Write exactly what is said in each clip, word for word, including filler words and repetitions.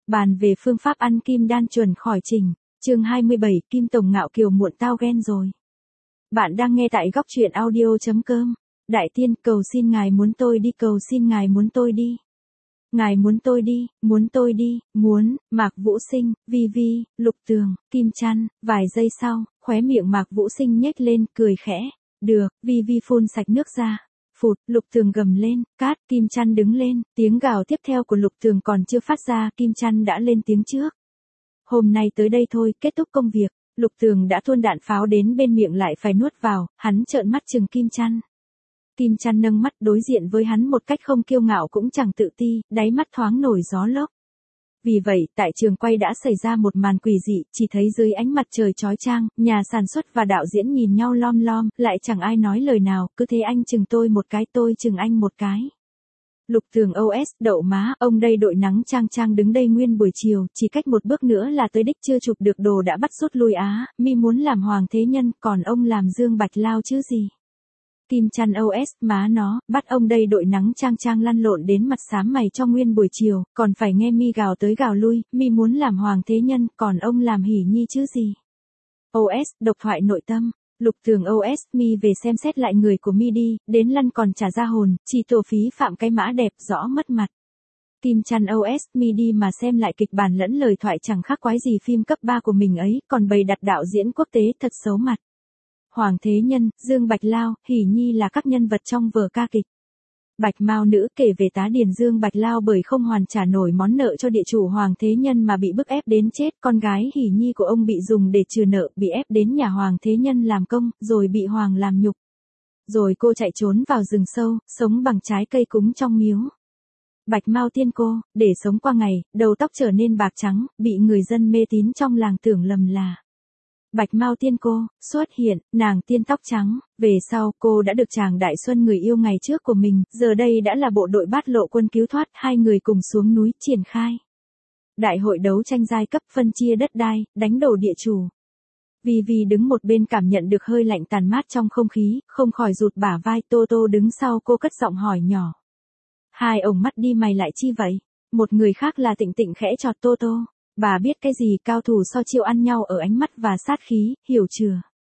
Bàn về phương pháp ăn kim đan chuẩn khỏi trình. Chương hai mươi bảy, Kim Tổng ngạo kiều muộn tao ghen rồi. Bạn đang nghe tại góc truyện audio chấm com. Đại tiên, cầu xin ngài muốn tôi đi, cầu xin ngài muốn tôi đi. Ngài muốn tôi đi, muốn tôi đi, muốn. Mạc Vũ Sinh, Vi Vi, Lục Tường, Kim Chăn. Vài giây sau, khóe miệng Mạc Vũ Sinh nhếch lên, cười khẽ. Được, Vi Vi phun sạch nước ra. Phụt, Lục Tường gầm lên, cát. Kim Chăn đứng lên, tiếng gào tiếp theo của Lục Tường còn chưa phát ra, Kim Chăn đã lên tiếng trước. Hôm nay tới đây thôi, kết thúc công việc. Lục Tường đã tuôn đạn pháo đến bên miệng lại phải nuốt vào, hắn trợn mắt trừng Kim Chăn. Kim Chăn nâng mắt đối diện với hắn một cách không kiêu ngạo cũng chẳng tự ti, đáy mắt thoáng nổi gió lốc. Vì vậy, tại trường quay đã xảy ra một màn quỷ dị, chỉ thấy dưới ánh mặt trời chói chang, nhà sản xuất và đạo diễn nhìn nhau lom lom, lại chẳng ai nói lời nào, cứ thế anh chừng tôi một cái, tôi chừng anh một cái. Lục Tường ô ét, đậu má, ông đây đội nắng trang trang đứng đây nguyên buổi chiều, chỉ cách một bước nữa là tới đích, chưa chụp được đồ đã bắt rút lui á, mi muốn làm hoàng thế nhân, còn ông làm Dương Bạch Lao chứ gì. Kim Chăn ô ét, má nó, bắt ông đây đội nắng trang trang lăn lộn đến mặt xám mày cho nguyên buổi chiều, còn phải nghe mi gào tới gào lui, mi muốn làm hoàng thế nhân, còn ông làm hỉ nhi chứ gì. ô ét, độc thoại nội tâm. Lục Tường ô ét, mi về xem xét lại người của mi đi, đến lăn còn trả ra hồn, chỉ tổ phí phạm cái mã đẹp, rõ mất mặt. Kim Chăn ô ét, mi đi mà xem lại kịch bản lẫn lời thoại chẳng khác quái gì phim cấp ba của mình ấy, còn bày đặt đạo diễn quốc tế thật xấu mặt. Hoàng thế nhân, Dương Bạch Lao, hỉ nhi là các nhân vật trong vở ca kịch. Bạch Mao nữ kể về tá điền Dương Bạch Lao bởi không hoàn trả nổi món nợ cho địa chủ Hoàng thế nhân mà bị bức ép đến chết, con gái hỉ nhi của ông bị dùng để trừ nợ, bị ép đến nhà Hoàng thế nhân làm công, rồi bị Hoàng làm nhục. Rồi cô chạy trốn vào rừng sâu, sống bằng trái cây cúng trong miếu. Bạch Mao tiên cô, để sống qua ngày, đầu tóc trở nên bạc trắng, bị người dân mê tín trong làng tưởng lầm là Bạch Mao tiên cô, xuất hiện, nàng tiên tóc trắng, về sau cô đã được chàng Đại Xuân người yêu ngày trước của mình, giờ đây đã là bộ đội bát lộ quân cứu thoát, hai người cùng xuống núi triển khai. Đại hội đấu tranh giai cấp phân chia đất đai, đánh đổ địa chủ. Vi Vi đứng một bên cảm nhận được hơi lạnh tàn mát trong không khí, không khỏi rụt bả vai. Tô Tô đứng sau cô cất giọng hỏi nhỏ. Hai ổng mắt đi mày lại chi vậy? Một người khác là Tịnh Tịnh khẽ chọt Tô Tô. Bà biết cái gì, cao thủ so chiêu ăn nhau ở ánh mắt và sát khí, hiểu chưa?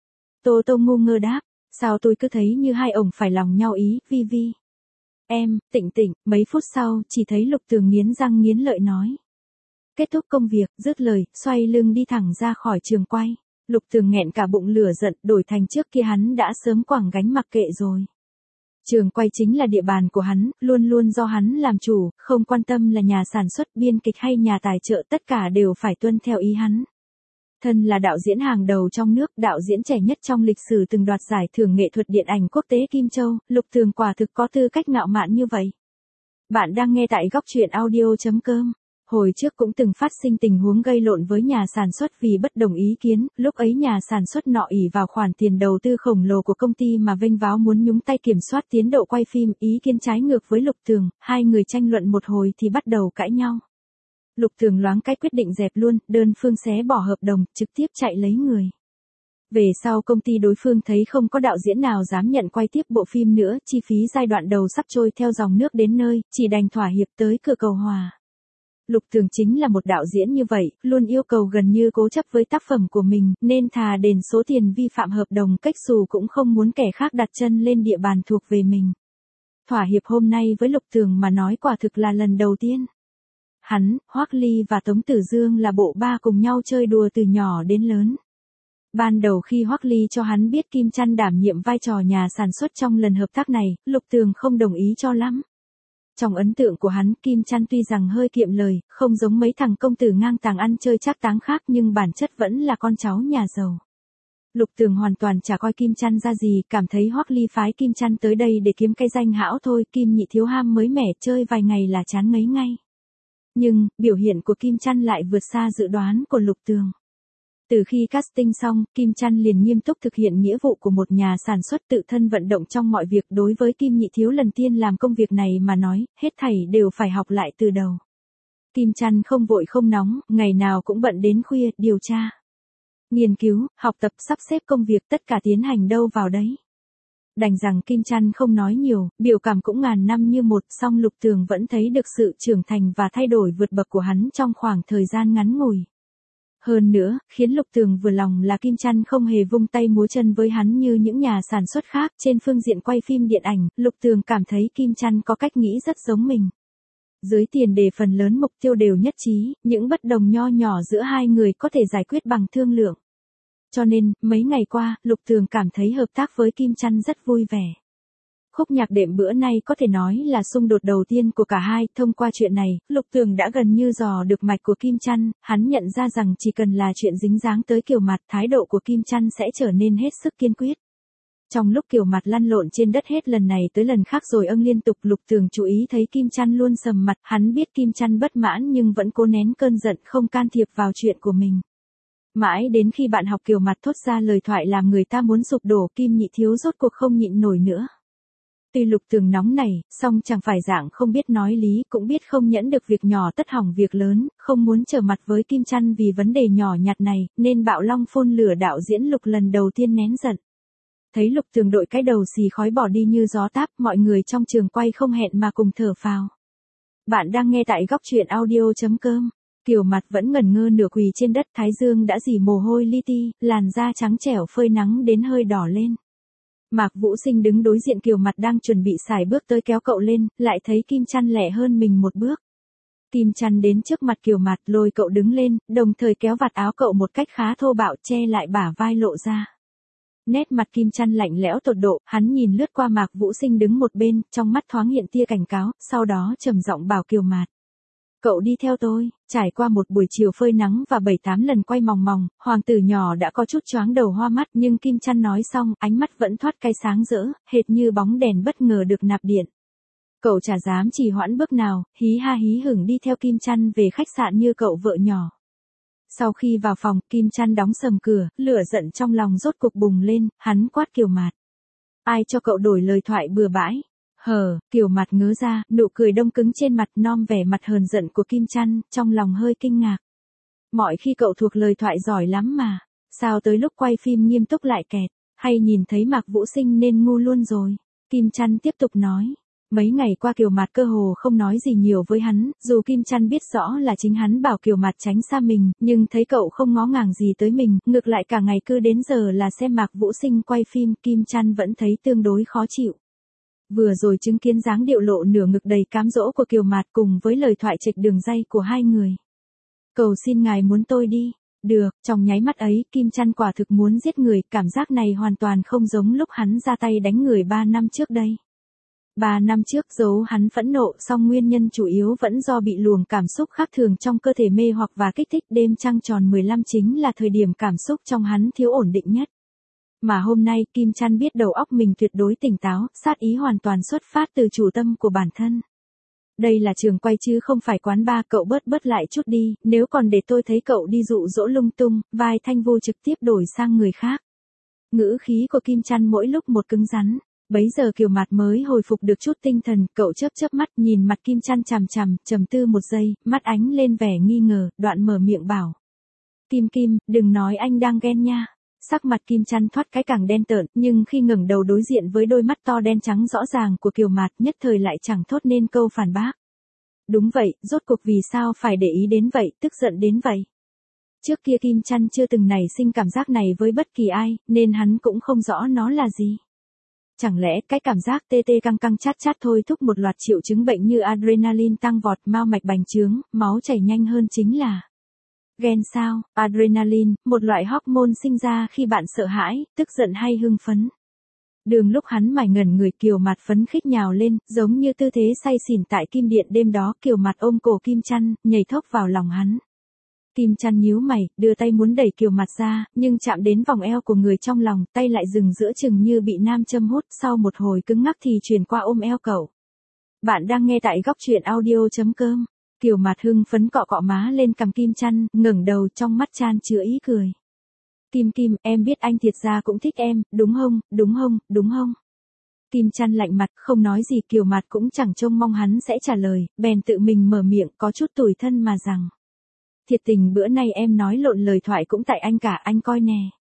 Tô Tô ngu ngơ đáp, sao tôi cứ thấy như hai ổng phải lòng nhau ý, Vi Vi. Em, Tịnh Tịnh, mấy phút sau, chỉ thấy Lục Tường nghiến răng nghiến lợi nói. Kết thúc công việc, dứt lời, xoay lưng đi thẳng ra khỏi trường quay. Lục Tường nghẹn cả bụng lửa giận, đổi thành trước kia hắn đã sớm quẳng gánh mặc kệ rồi. Trường quay chính là địa bàn của hắn, luôn luôn do hắn làm chủ, không quan tâm là nhà sản xuất, biên kịch hay nhà tài trợ, tất cả đều phải tuân theo ý hắn. Thân là đạo diễn hàng đầu trong nước, đạo diễn trẻ nhất trong lịch sử từng đoạt giải thưởng nghệ thuật điện ảnh quốc tế Kim Châu, Lục Tường quả thực có tư cách ngạo mạn như vậy. Bạn đang nghe tại góc truyện audio chấm com. Hồi trước cũng từng phát sinh tình huống gây lộn với nhà sản xuất vì bất đồng ý kiến, lúc ấy nhà sản xuất nọ ỷ vào khoản tiền đầu tư khổng lồ của công ty mà vênh váo muốn nhúng tay kiểm soát tiến độ quay phim, ý kiến trái ngược với Lục Tường, hai người tranh luận một hồi thì bắt đầu cãi nhau. Lục Tường loáng cái quyết định dẹp luôn, đơn phương xé bỏ hợp đồng, trực tiếp chạy lấy người. Về sau công ty đối phương thấy không có đạo diễn nào dám nhận quay tiếp bộ phim nữa, chi phí giai đoạn đầu sắp trôi theo dòng nước đến nơi, chỉ đành thỏa hiệp tới cửa cầu hòa. Lục Tường chính là một đạo diễn như vậy, luôn yêu cầu gần như cố chấp với tác phẩm của mình, nên thà đền số tiền vi phạm hợp đồng cách xù cũng không muốn kẻ khác đặt chân lên địa bàn thuộc về mình. Thỏa hiệp hôm nay với Lục Tường mà nói quả thực là lần đầu tiên. Hắn, Hoắc Ly và Tống Tử Dương là bộ ba cùng nhau chơi đùa từ nhỏ đến lớn. Ban đầu khi Hoắc Ly cho hắn biết Kim Chăn đảm nhiệm vai trò nhà sản xuất trong lần hợp tác này, Lục Tường không đồng ý cho lắm. Trong ấn tượng của hắn, Kim Chăn tuy rằng hơi kiệm lời, không giống mấy thằng công tử ngang tàng ăn chơi trác táng khác nhưng bản chất vẫn là con cháu nhà giàu. Lục Tường hoàn toàn chả coi Kim Chăn ra gì, cảm thấy Hoắc Ly phái Kim Chăn tới đây để kiếm cái danh hão thôi, Kim nhị thiếu ham mới mẻ chơi vài ngày là chán ngấy ngay. Nhưng, biểu hiện của Kim Chăn lại vượt xa dự đoán của Lục Tường. Từ khi casting xong, Kim Chăn liền nghiêm túc thực hiện nghĩa vụ của một nhà sản xuất, tự thân vận động trong mọi việc. Đối với Kim nhị thiếu lần tiên làm công việc này mà nói, hết thảy đều phải học lại từ đầu. Kim Chăn không vội không nóng, ngày nào cũng bận đến khuya, điều tra, nghiên cứu, học tập, sắp xếp công việc, tất cả tiến hành đâu vào đấy. Đành rằng Kim Chăn không nói nhiều, biểu cảm cũng ngàn năm như một, song Lục Tường vẫn thấy được sự trưởng thành và thay đổi vượt bậc của hắn trong khoảng thời gian ngắn ngủi. Hơn nữa, khiến Lục Tường vừa lòng là Kim Chăn không hề vung tay múa chân với hắn như những nhà sản xuất khác. Trên phương diện quay phim điện ảnh, Lục Tường cảm thấy Kim Chăn có cách nghĩ rất giống mình. Dưới tiền đề phần lớn mục tiêu đều nhất trí, những bất đồng nho nhỏ giữa hai người có thể giải quyết bằng thương lượng. Cho nên, mấy ngày qua, Lục Tường cảm thấy hợp tác với Kim Chăn rất vui vẻ. Khúc nhạc đệm bữa nay có thể nói là xung đột đầu tiên của cả hai, thông qua chuyện này, Lục Tường đã gần như dò được mạch của Kim Chăn, hắn nhận ra rằng chỉ cần là chuyện dính dáng tới Kiều Mặt, thái độ của Kim Chăn sẽ trở nên hết sức kiên quyết. Trong lúc Kiều Mặt lăn lộn trên đất hết lần này tới lần khác rồi âng liên tục, Lục Tường chú ý thấy Kim Chăn luôn sầm mặt, hắn biết Kim Chăn bất mãn nhưng vẫn cố nén cơn giận không can thiệp vào chuyện của mình. Mãi đến khi bạn học Kiều Mặt thốt ra lời thoại làm người ta muốn sụp đổ, Kim Nhị Thiếu rốt cuộc không nhịn nổi nữa. Tuy Lục Tường nóng này, song chẳng phải dạng không biết nói lý, cũng biết không nhẫn được việc nhỏ tất hỏng việc lớn, không muốn trở mặt với Kim Chăn vì vấn đề nhỏ nhặt này, nên bạo long phun lửa đạo diễn Lục lần đầu tiên nén giận. Thấy Lục Tường đội cái đầu xì khói bỏ đi như gió táp, mọi người trong trường quay không hẹn mà cùng thở phào. Bạn đang nghe tại góc truyện audio.com. Kiều Mặt vẫn ngẩn ngơ nửa quỳ trên đất, thái dương đã rỉ mồ hôi li ti, làn da trắng trẻo phơi nắng đến hơi đỏ lên. Mạc Vũ Sinh đứng đối diện Kiều Mặt đang chuẩn bị xài bước tới kéo cậu lên, lại thấy Kim Chăn lẹ hơn mình một bước. Kim Chăn đến trước mặt Kiều Mặt lôi cậu đứng lên, đồng thời kéo vạt áo cậu một cách khá thô bạo che lại bả vai lộ ra. Nét mặt Kim Chăn lạnh lẽo tột độ, hắn nhìn lướt qua Mạc Vũ Sinh đứng một bên, trong mắt thoáng hiện tia cảnh cáo, sau đó trầm giọng bảo Kiều Mặt. Cậu đi theo tôi. Trải qua một buổi chiều phơi nắng và bảy tám lần quay mòng mòng, hoàng tử nhỏ đã có chút choáng đầu hoa mắt, nhưng Kim Chăn nói xong, ánh mắt vẫn thoát cái sáng rỡ, hệt như bóng đèn bất ngờ được nạp điện. Cậu chả dám trì hoãn bước nào, hí ha hí hửng đi theo Kim Chăn về khách sạn như cậu vợ nhỏ. Sau khi vào phòng, Kim Chăn đóng sầm cửa, lửa giận trong lòng rốt cuộc bùng lên, hắn quát Kiều Mặt. Ai cho cậu đổi lời thoại bừa bãi? Hờ, Kiều Mặt ngớ ra, nụ cười đông cứng trên mặt, nom vẻ mặt hờn giận của Kim Chăn, trong lòng hơi kinh ngạc. Mọi khi cậu thuộc lời thoại giỏi lắm mà, sao tới lúc quay phim nghiêm túc lại kẹt, hay nhìn thấy Mạc Vũ Sinh nên ngu luôn rồi? Kim Chăn tiếp tục nói. Mấy ngày qua Kiều Mặt cơ hồ không nói gì nhiều với hắn, dù Kim Chăn biết rõ là chính hắn bảo Kiều Mặt tránh xa mình, nhưng thấy cậu không ngó ngàng gì tới mình, ngược lại cả ngày cứ đến giờ là xem Mạc Vũ Sinh quay phim, Kim Chăn vẫn thấy tương đối khó chịu. Vừa rồi chứng kiến dáng điệu lộ nửa ngực đầy cám dỗ của Kiều Mặt cùng với lời thoại trịch đường ray của hai người. Cầu xin ngài muốn tôi đi. Được, trong nháy mắt ấy, Kim Chăn quả thực muốn giết người, cảm giác này hoàn toàn không giống lúc hắn ra tay đánh người ba năm trước đây. Ba năm trước dấu hắn phẫn nộ, song nguyên nhân chủ yếu vẫn do bị luồng cảm xúc khác thường trong cơ thể mê hoặc và kích thích. Đêm trăng tròn mười lăm chính là thời điểm cảm xúc trong hắn thiếu ổn định nhất. Mà hôm nay Kim Chăn biết đầu óc mình tuyệt đối tỉnh táo, sát ý hoàn toàn xuất phát từ chủ tâm của bản thân. Đây là trường quay chứ không phải quán bar, cậu bớt bớt lại chút đi, nếu còn để tôi thấy cậu đi dụ dỗ lung tung, vai Thanh Vô trực tiếp đổi sang người khác. Ngữ khí của Kim Chăn mỗi lúc một cứng rắn. Bấy giờ Kiều Mặt mới hồi phục được chút tinh thần, cậu chớp chớp mắt nhìn mặt Kim Chăn chằm chằm, trầm tư một giây, mắt ánh lên vẻ nghi ngờ, đoạn mở miệng bảo. Kim Kim, đừng nói anh đang ghen nha. Sắc mặt Kim Chăn thoát cái càng đen tợn, nhưng khi ngẩng đầu đối diện với đôi mắt to đen trắng rõ ràng của Kiều Mặt, nhất thời lại chẳng thốt nên câu phản bác. Đúng vậy, rốt cuộc vì sao phải để ý đến vậy, tức giận đến vậy. Trước kia Kim Chăn chưa từng nảy sinh cảm giác này với bất kỳ ai, nên hắn cũng không rõ nó là gì. Chẳng lẽ cái cảm giác tê tê căng căng chát chát thôi thúc một loạt triệu chứng bệnh như adrenaline tăng vọt, mao mạch bành trướng, máu chảy nhanh hơn chính là ghen sao? Adrenaline, một loại hormone sinh ra khi bạn sợ hãi, tức giận hay hưng phấn. Đường lúc hắn mải ngẩn người, Kiều Mặt phấn khích nhào lên, giống như tư thế say xỉn tại kim điện đêm đó. Kiều Mặt ôm cổ Kim Chăn, nhảy thốc vào lòng hắn. Kim Chăn nhíu mày, đưa tay muốn đẩy Kiều Mặt ra, nhưng chạm đến vòng eo của người trong lòng, tay lại dừng giữa chừng như bị nam châm hút, sau một hồi cứng ngắc thì chuyển qua ôm eo cậu. Bạn đang nghe tại góc truyện audio.com. Kiều Mặt hưng phấn cọ cọ má lên cằm Kim Chăn, ngẩng đầu trong mắt chan chứa ý cười. Kim Kim, em biết anh thiệt ra cũng thích em, đúng không, đúng không, đúng không? Kim Chăn lạnh mặt, không nói gì. Kiều Mặt cũng chẳng trông mong hắn sẽ trả lời, bèn tự mình mở miệng, có chút tủi thân mà rằng. Thiệt tình bữa nay em nói lộn lời thoại cũng tại anh cả, anh coi nè.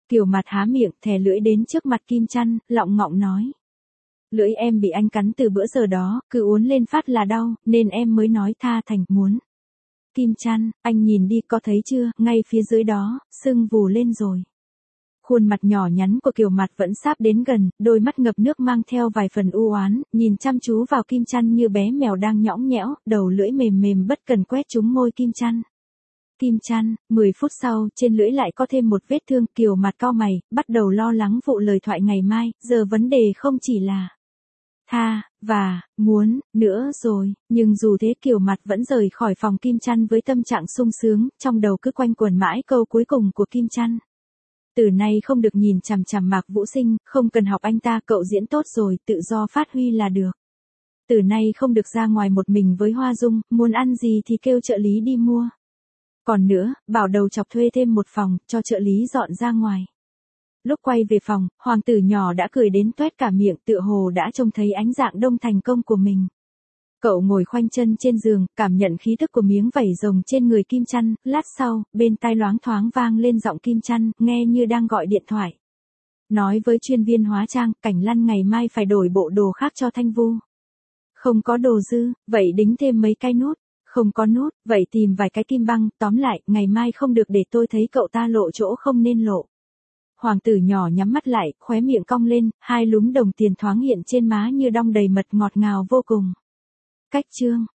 Kiều Mặt há miệng, thè lưỡi đến trước mặt Kim Chăn, lọng ngọng nói. Lưỡi em bị anh cắn từ bữa giờ đó, cứ uốn lên phát là đau, nên em mới nói tha thành muốn. Kim Chăn, anh nhìn đi có thấy chưa, ngay phía dưới đó, sưng vù lên rồi. Khuôn mặt nhỏ nhắn của Kiều Mặt vẫn sáp đến gần, đôi mắt ngập nước mang theo vài phần u oán, nhìn chăm chú vào Kim Chăn như bé mèo đang nhõng nhẽo, đầu lưỡi mềm mềm bất cần quét trúng môi Kim Chăn. Kim Chăn, mười phút sau, trên lưỡi lại có thêm một vết thương, Kiều Mặt cau mày, bắt đầu lo lắng vụ lời thoại ngày mai, giờ vấn đề không chỉ là tha, và, muốn, nữa rồi, nhưng dù thế Kiều Mặt vẫn rời khỏi phòng Kim Chăn với tâm trạng sung sướng, trong đầu cứ quanh quẩn mãi câu cuối cùng của Kim Chăn. Từ nay không được nhìn chằm chằm Mạc Vũ Sinh, không cần học anh ta, cậu diễn tốt rồi, tự do phát huy là được. Từ nay không được ra ngoài một mình với Hoa Dung, muốn ăn gì thì kêu trợ lý đi mua. Còn nữa, bảo đầu chọc thuê thêm một phòng, cho trợ lý dọn ra ngoài. Lúc quay về phòng, hoàng tử nhỏ đã cười đến toét cả miệng, tựa hồ đã trông thấy ánh dạng đông thành công của mình. Cậu ngồi khoanh chân trên giường, cảm nhận khí thức của miếng vảy rồng trên người Kim Chăn, lát sau, bên tai loáng thoáng vang lên giọng Kim Chăn, nghe như đang gọi điện thoại. Nói với chuyên viên hóa trang, Cảnh Lăn ngày mai phải đổi bộ đồ khác cho Thanh Vu. Không có đồ dư, vậy đính thêm mấy cái nút. Không có nút, vậy tìm vài cái kim băng, tóm lại, ngày mai không được để tôi thấy cậu ta lộ chỗ không nên lộ. Hoàng tử nhỏ nhắm mắt lại, khóe miệng cong lên, hai lúm đồng tiền thoáng hiện trên má như đong đầy mật ngọt ngào vô cùng. Cách chương